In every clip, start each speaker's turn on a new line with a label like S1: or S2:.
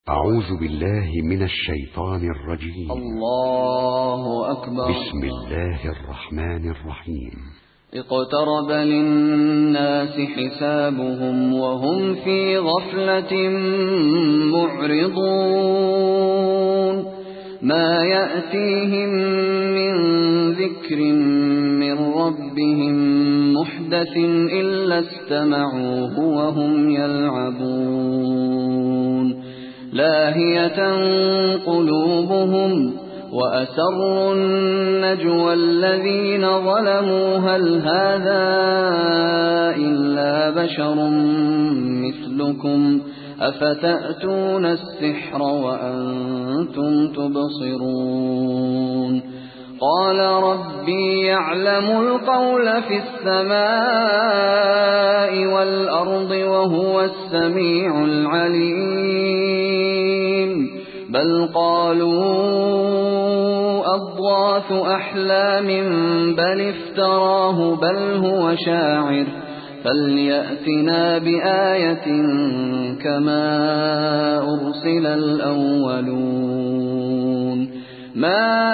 S1: أعوذ بالله من الشيطان الرجيم.
S2: الله أكبر.
S1: بسم الله الرحمن الرحيم.
S2: اقترب للناس حسابهم وهم في غفلة معرضون ما يأتيهم من ذكر من ربهم محدث إلا استمعوه وهم يلعبون لاهية قلوبهم وأسروا النجوى الذين ظلموا هل هذا إلا بشر مثلكم أفتأتون السحر وأنتم تبصرون قال ربي يعلم القول في السماء والأرض وهو السميع العليم بل قالوا أضغاث أحلام بل افتراه بل هو شاعر فليأتنا بآية كما أرسل الأولون ما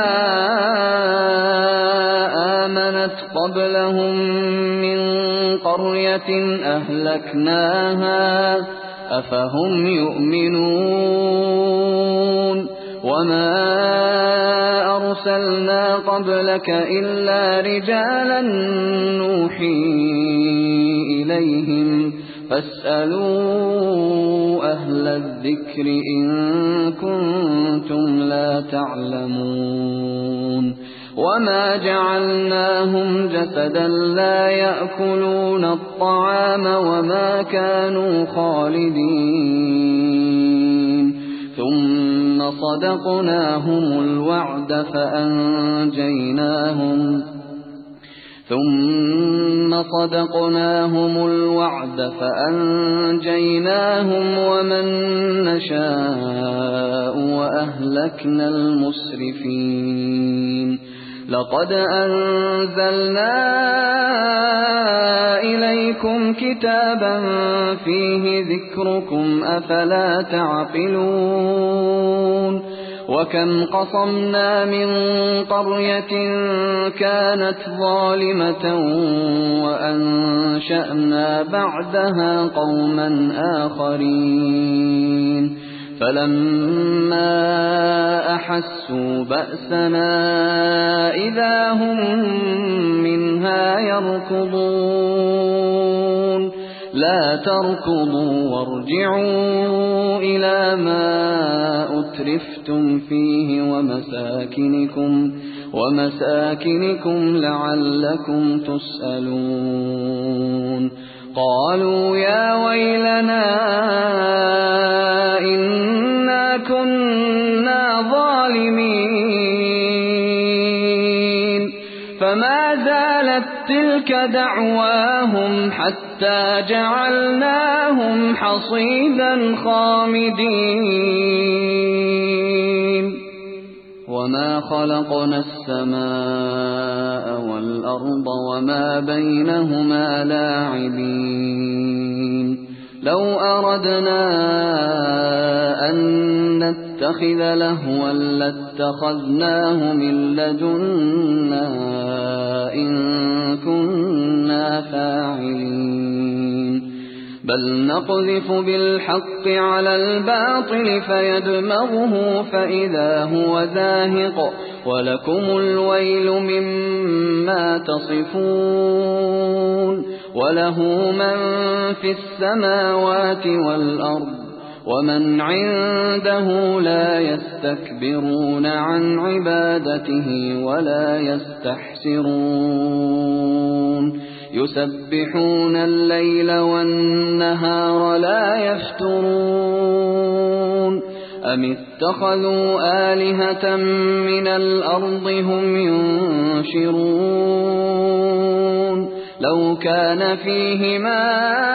S2: آمنت قبلهم من قرية أهلكناها أفهم يؤمنون وما أرسلنا قبلك إلا رجالا نوحي إليهم فاسألوا أهل الذكر إن كنتم لا تعلمون وما جعلناهم جسدا لا يأكلون الطعام وما كانوا خالدين ثم صدقناهم الوعد فأنجيناهم ومن نشاء وأهلكنا المسرفين لقد أنزلنا إليكم كتابا فيه ذكركم أفلا تعقلون وكم قصمنا من قرية كانت ظالمة وأنشأنا بعدها قوما آخرين فلما أحسوا بأسنا إذا هم منها يركضون لا تركضوا وارجعوا إلى ما أترفتم فيه ومساكنكم لعلكم تسألون قالوا يا ويلنا إنا كنا ظالمين فما زالت تلك دعواهم حتى جعلناهم حصيدا خامدين وما خلقنا السماء والأرض وما بينهما لاعبين لو أردنا أن نتخذ لهوا لاتخذناه من لدنا إن كنا فاعلين بل نقذف بالحق على الباطل فيدمغه فإذا هو زاهق ولكم الويل مما تصفون وله من في السماوات والأرض ومن عنده لا يستكبرون عن عبادته ولا يستحسرون يسبحون الليل والنهار لا يفترون أم اتخذوا آلهة من الأرض هم ينشرون لو كان فيهما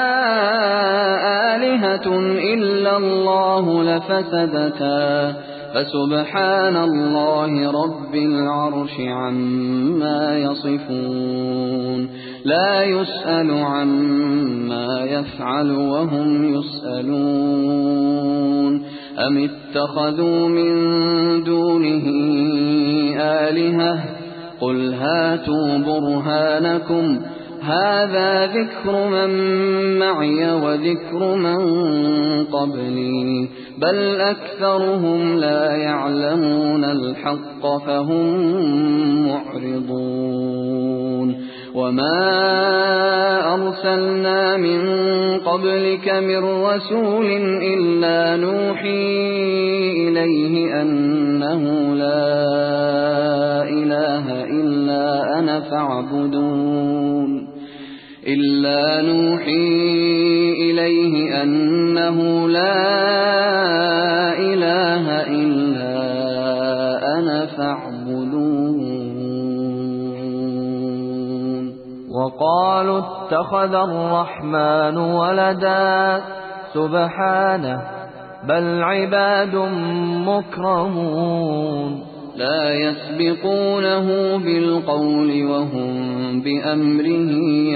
S2: آلهة إلا الله لفسدتا فسبحان الله رب العرش عما يصفون لا يسأل عما يفعل وهم يسألون أم اتخذوا من دونه آلهة قل هاتوا برهانكم هذا ذكر من معي وذكر من قبلي بل أكثرهم لا يعلمون الحق فهم معرضون وما أرسلنا من قبلك من رسول إلا نوحي إليه أنه لا إله إلا أنا فاعبدون إلا نوحي إليه أنه لا إله إلا أنا فاعبدون
S3: وقالوا اتخذ الرحمن ولدا سبحانه بل عباد مكرمون
S2: لا يسبقونه بالقول وهم بأمره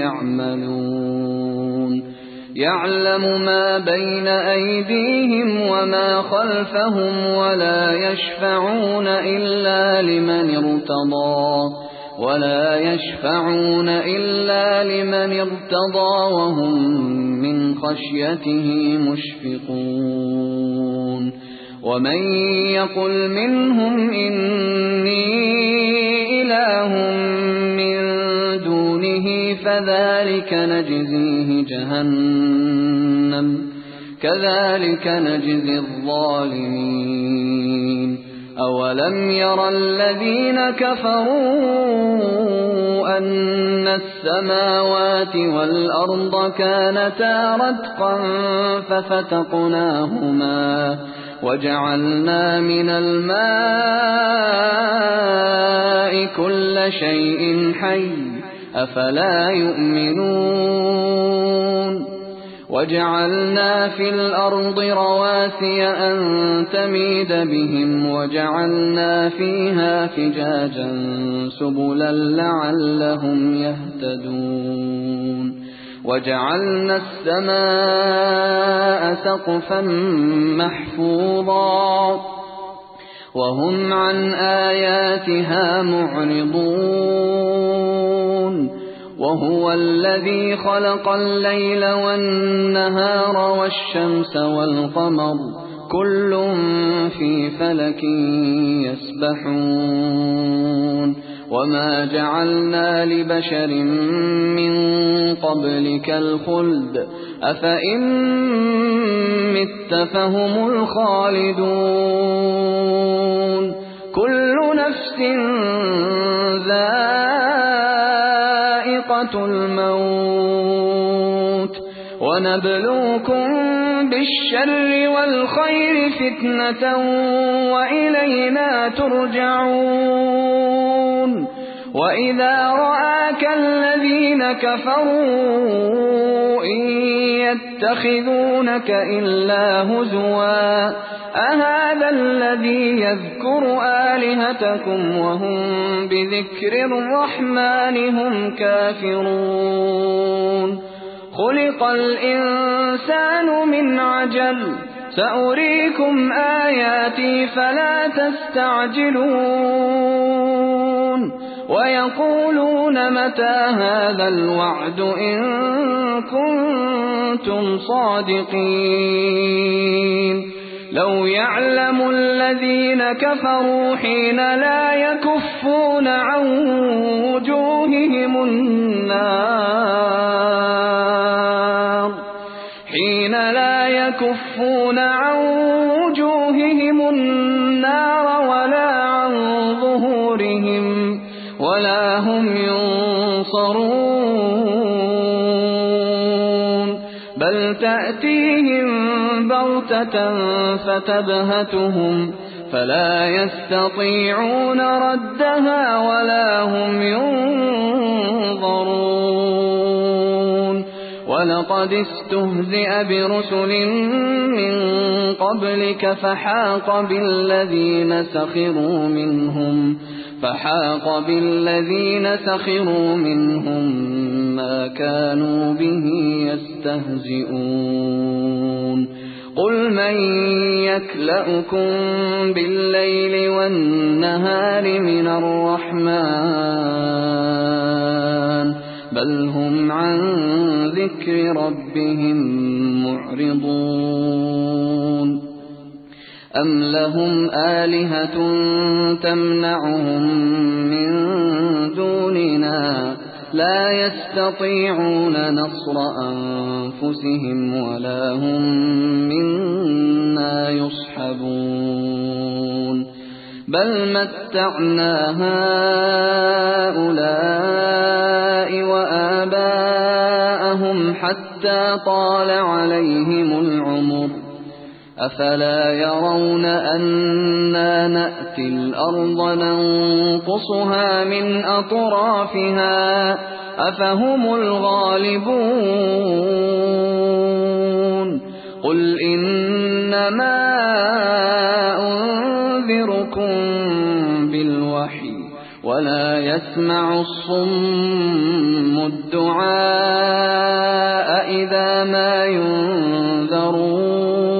S2: يعملون يعلم ما بين أيديهم وما خلفهم ولا يشفعون إلا لمن ارتضى وهم من خشيته مشفقون ومن يقل منهم إني إله من دونه فذلك نجزيه جهنم كذلك نجزي الظالمين أولم ير الذين كفروا أن السماوات والأرض كانتا رتقا ففتقناهما وجعلنا من الماء كل شيء حي أفلا يؤمنون وجعلنا في الأرض رواسي أن تميد بهم وجعلنا فيها فجاجا سبلا لعلهم يهتدون وجعلنا السماء سقفا محفوظا وهم عن آياتها معرضون وهو الذي خلق الليل والنهار والشمس والقمر كل في فلك يسبحون وما جعلنا لبشر من قبلك الخلد أفإن مت فهم الخالدون كل نفس ذائقة الموت ونبلوكم بالشر والخير فتنة وإلينا ترجعون وإذا رآك الذين كفروا إن يتخذونك إلا هزوا أهذا الذي يذكر آلهتكم وهم بذكر الرحمن هم كافرون خلق الإنسان من عجل سأريكم آياتي فلا تستعجلون ويقولون متى هذا الوعد إن كنتم صادقين لو يعلم الذين كفروا حين لا يكفون عن وجوههم النار ولا عن ظهورهم ولا هم ينصرون بل تأتيهم بغتة فتبهتهم فلا يستطيعون ردها ولا هم ينظرون ولقد استهزئ برسل من قبلك فحاق بالذين سخروا منهم ما كانوا به يستهزئون قل من يكلؤكم بالليل والنهار من الرحمن بل هم عن ذكر ربهم معرضون أم لهم آلهة تمنعهم من دوننا لا يستطيعون نصر أنفسهم ولا هم منا يصحبون بل متعنا هؤلاء وآباءهم حتى طال عليهم العمر أفلا يرون أنا نأتي الأرض ننقصها من أطرافها أفهم الغالبون قل إنما أنذركم بالوحي ولا يسمع الصم الدعاء إذا ما ينذرون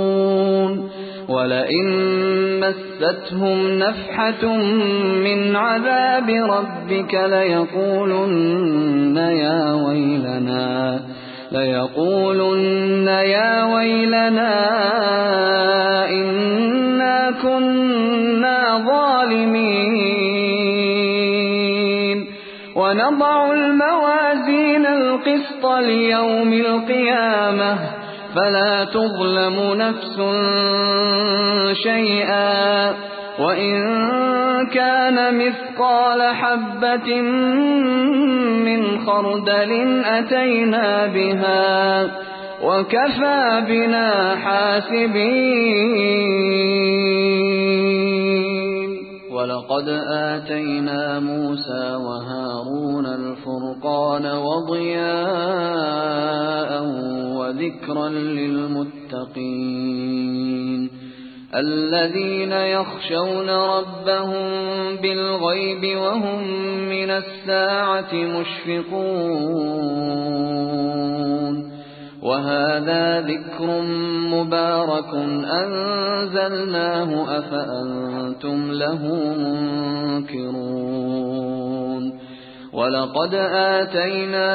S2: ولئن مستهم نفحة من عذاب ربك ليقولن يا ويلنا إنا كنا ظالمين ونضع الموازين القسط ليوم القيامة فلا تظلم نفس شيئا وإن كان مثقال حبة من خردل أتينا بها وكفى بنا حاسبين ولقد آتينا موسى وهارون الفرقان وضياء وذكرا للمتقين الذين يخشون ربهم بالغيب وهم من الساعة مشفقون وهذا ذكر مبارك أنزلناه أفأنتم له منكرون ولقد آتينا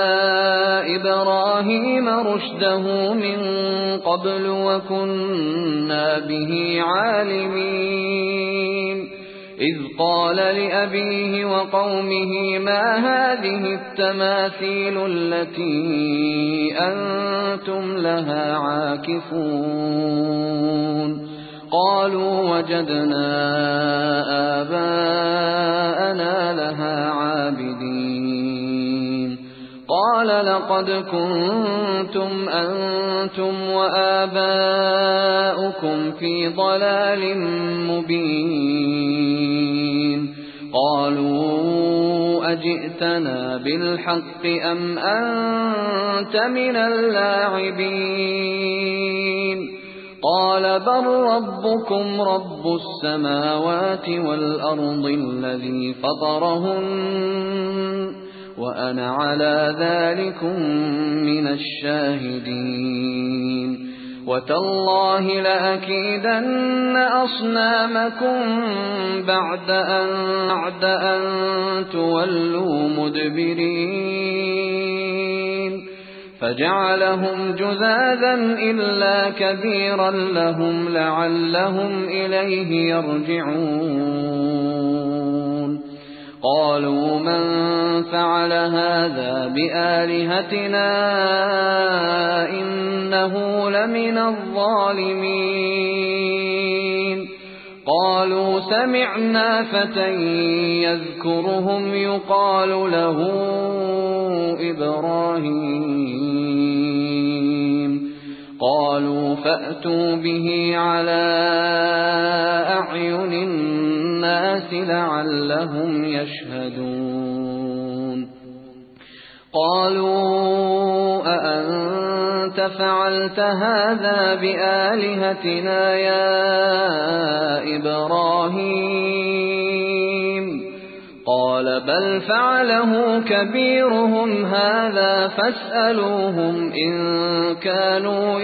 S2: إبراهيم رشده من قبل وكنا به عالمين إذ قال لأبيه وقومه ما هذه التماثيل التي أنتم لها عاكفون قالوا وجدنا آباءنا لها عابدين قال لقد كنتم أنتم وآباؤكم في ضلال مبين قالوا أجئتنا بالحق أم أنت من اللاعبين قال بل ربكم رب السماوات والأرض الذي فطرهن وأنا على ذلكم من الشاهدين وتالله لأكيدن أصنامكم بعد أن تولوا مدبرين فجعلهم جذاذا إلا كبيرا لهم لعلهم إليه يرجعون قالوا من فعل هذا بآلهتنا إنه لمن الظالمين قالوا سمعنا فتى يذكرهم يقال له إبراهيم قالوا فأتوا به على أعين الناس لعلهم يشهدون قالوا أأنت فعلت هذا بآلهتنا يا إبراهيم قال بلى بل فعله كبيرهم هذا فاسألوهم إن كانوا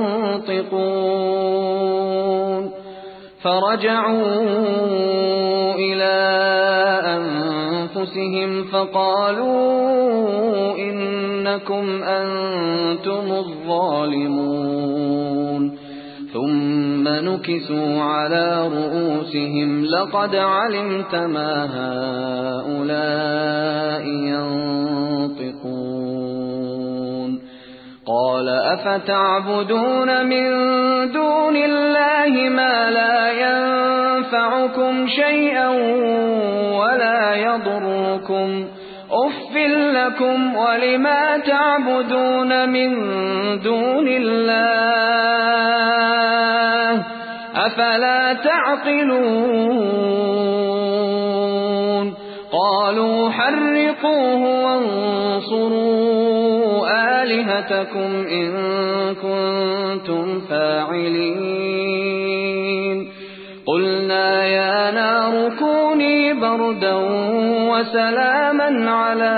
S2: ينطقون فرجعوا إلى أنفسهم فقالوا إنكم أنتم الظالمون ثم نكسوا على رؤوسهم لقد علمت ما هؤلاء ينطقون قال أفتعبدون من دون الله ما لا ينفعكم شيئا ولا يضركم أف لكم ولما تعبدون من دون الله أفلا تعقلون قالوا حرقوه وانصروا آلهتكم إن كنتم فاعلين قلنا يا نار كوني بردا وسلاما على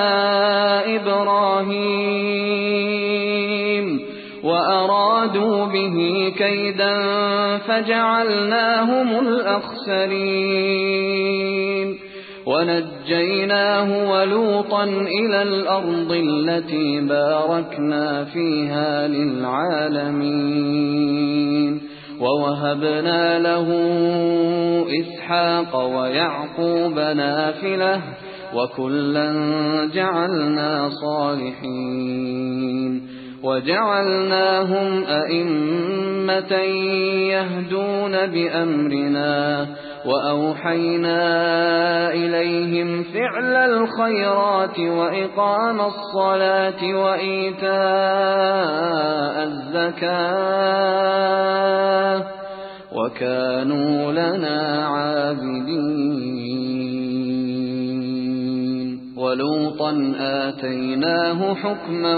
S2: إبراهيم وأرادوا به كيدا فجعلناهم الأخسرين ونجيناه ولوطا إلى الأرض التي باركنا فيها للعالمين ووهبنا له إسحاق ويعقوب نافلة وكلا جعلنا صالحين وجعلناهم أئمة يهدون بأمرنا وأوحينا إليهم فعل الخيرات وإقام الصلاة وإيتاء الزكاة وكانوا لنا عابدين ولوطا آتيناه حكما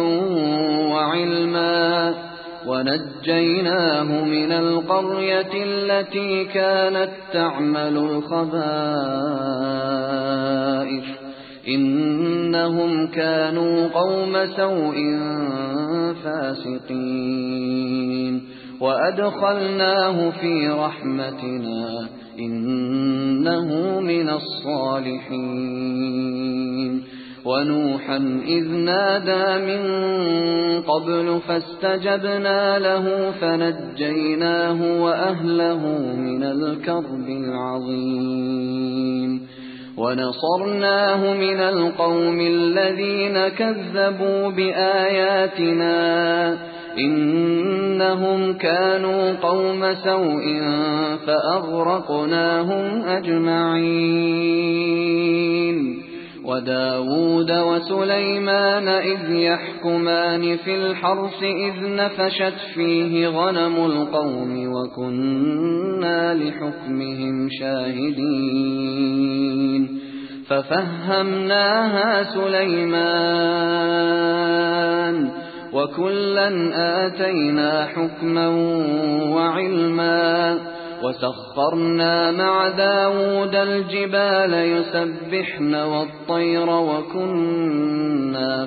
S2: وعلما ونجيناه من القرية التي كانت تعمل الخبائث إنهم كانوا قوم سوء فاسقين وأدخلناه في رحمتنا إنه من الصالحين ونوحا إذ نادى من قبل فاستجبنا له فنجيناه وأهله من الكرب العظيم ونصرناه من القوم الذين كذبوا بآياتنا إنهم كانوا قوم سوء فأغرقناهم أجمعين وداود وسليمان إذ يحكمان في الحرث إذ نفشت فيه غنم القوم وكنا لحكمهم شاهدين ففهمناها سليمان وكلا آتينا حكما وعلما وسخرنا مع داود الجبال يسبحن والطير وكنا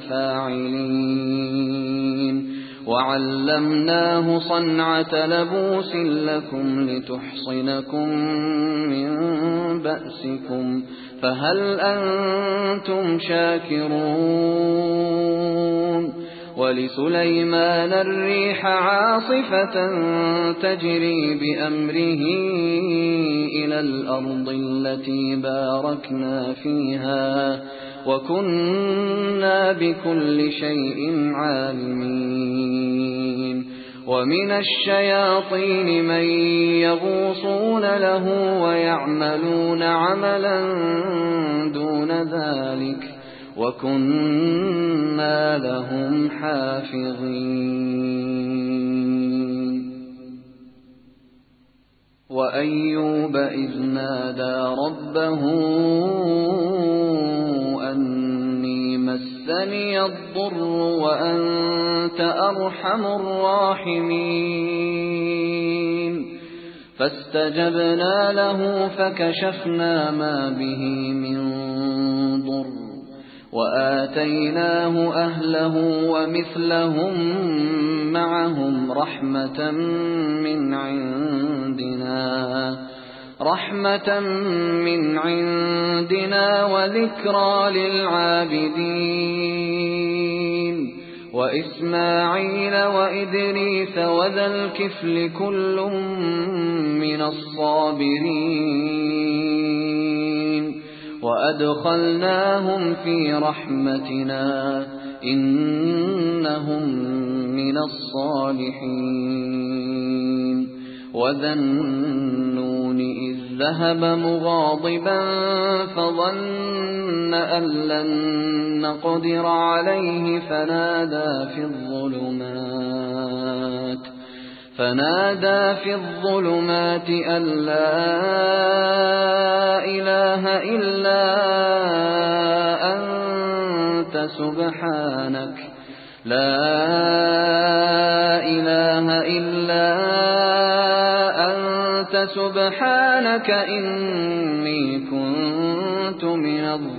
S2: فاعلين وعلمناه صنعة لبوس لكم لتحصنكم من بأسكم فهل أنتم شاكرون ولسليمان الريح عاصفة تجري بأمره إلى الأرض التي باركنا فيها وكنا بكل شيء عالمين ومن الشياطين من يغوصون له ويعملون عملا دون ذلك وكنا لهم حافظين وأيوب إذ نادى ربه أني مسني الضر وأنت أرحم الراحمين فاستجبنا له فكشفنا ما به من وآتيناه أهله ومثلهم معهم رحمة من عندنا وذكرى للعابدين وإسماعيل وإدريس وذا الكفل كل من الصابرين وأدخلناهم في رحمتنا إنهم من الصالحين وذا النون إذ ذهب مغاضبا فظن أن لن نقدر عليه فنادى في الظلمات أن لا إله إلا أنت سبحانك إني كنت من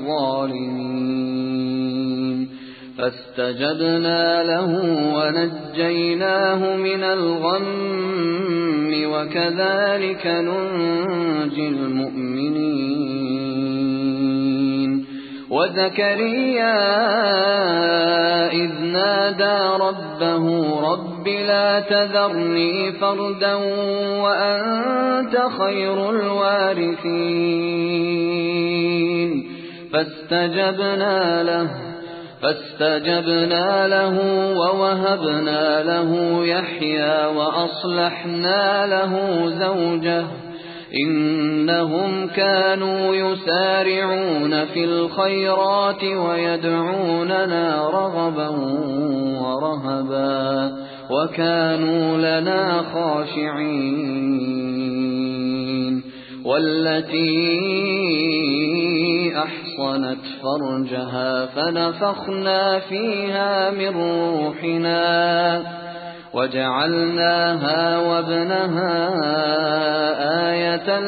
S2: الظالمين فاستجبنا له ونجيناه من الغم وكذلك ننجي المؤمنين وزكريا إذ نادى ربه رب لا تذرني فردا وأنت خير الوارثين فاستجبنا له ووهبنا له يحيى وأصلحنا له زوجه إنهم كانوا يسارعون في الخيرات ويدعوننا رغبا ورهبا وكانوا لنا خاشعين والتي أحصنت فرجها فنفخنا فيها من روحنا وجعلناها وابنها آية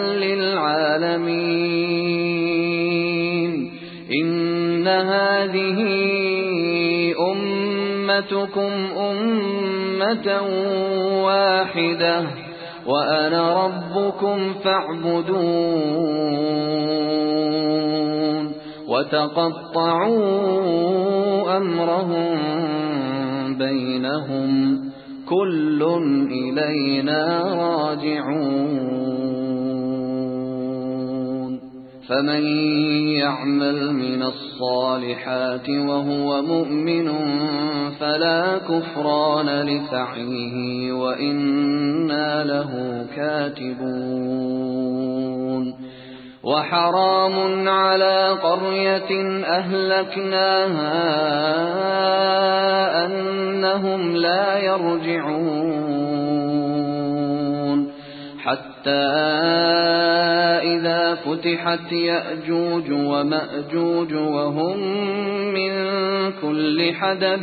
S2: للعالمين إن هذه أمتكم أمة واحدة وأنا ربكم فاعبدون وتقطعوا أمرهم بينهم كل إلينا راجعون فمن يعمل من الصالحات وهو مؤمن فلا كفران لسعيه وإنا له كاتبون وحرام على قرية أهلكناها أنهم لا يرجعون حتى إذا فتحت يأجوج ومأجوج وهم من كل حدب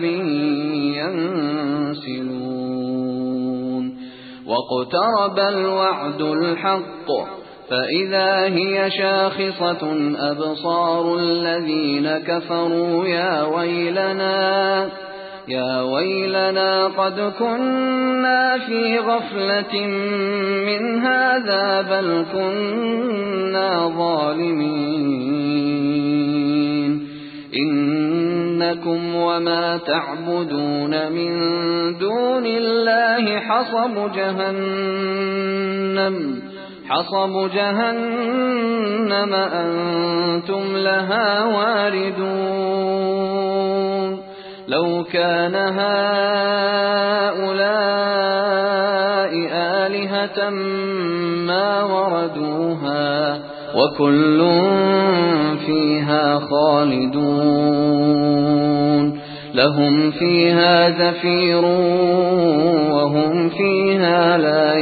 S2: ينسلون واقترب الوعد الحق فإذا هي شاخصة أبصار الذين كفروا يا ويلنا قد كنا في غفلة من هذا بل كنا ظالمين إنكم وما تعبدون من دون الله حصب جهنم أنتم لها واردون لو كان هؤلاء آلهة ما وردوها وكل فيها خالدون لهم فيها زفير وهم فيها لا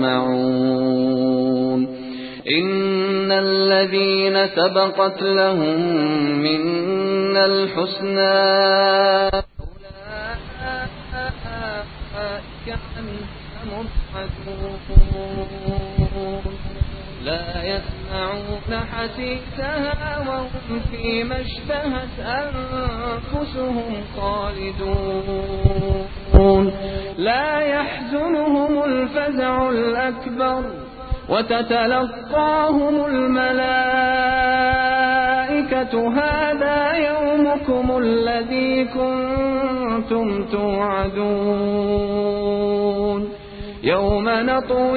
S2: يسمعون إن الذين سبقت لهم منا الحسنى أولئك عنها مبعدون لا يسمعون يسمعون حسيسها وهم فيما اشتهت أنفسهم خالدون لا يحزنهم الفزع الأكبر وتتلقاهم الملائكة هذا يومكم الذي كنتم توعدون يوم نطوي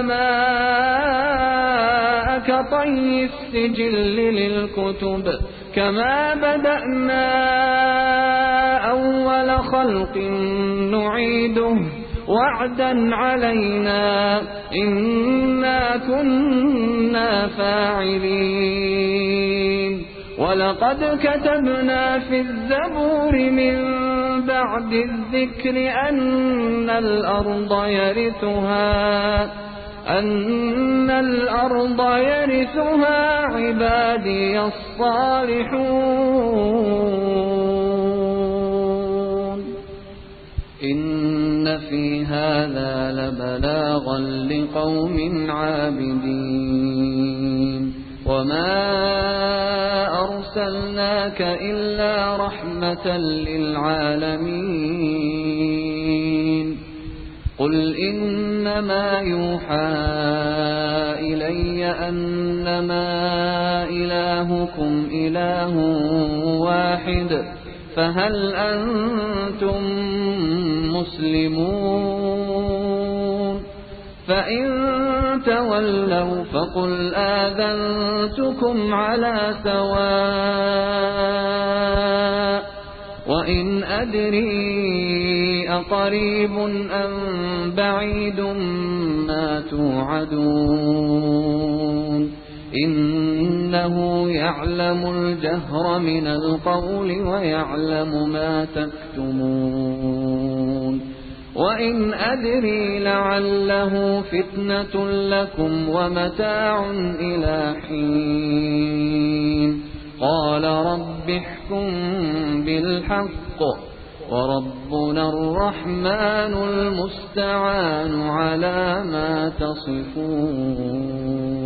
S2: السماء كطي السجل للكتب كما بدأنا أول خلق نعيده وعدا علينا إنا كنا فاعلين ولقد كتبنا في الزبور من بعد الذكر أن الأرض يرثها عبادي الصالحون إن في هذا لبلاغا لقوم عابدين وما أرسلناك إلا رحمة للعالمين قل إنما يوحى إلي أنما إلهكم إله واحد فهل أنتم مسلمون فإن تولوا فقل آذنتكم على سواء وإن أدري أقريب أم بعيد ما توعدون إنه يعلم الجهر من القول ويعلم ما تكتمون وإن أدري لعله فتنة لكم ومتاع إلى حين قال رب احكم بالحق وربنا الرحمن المستعان على ما تصفون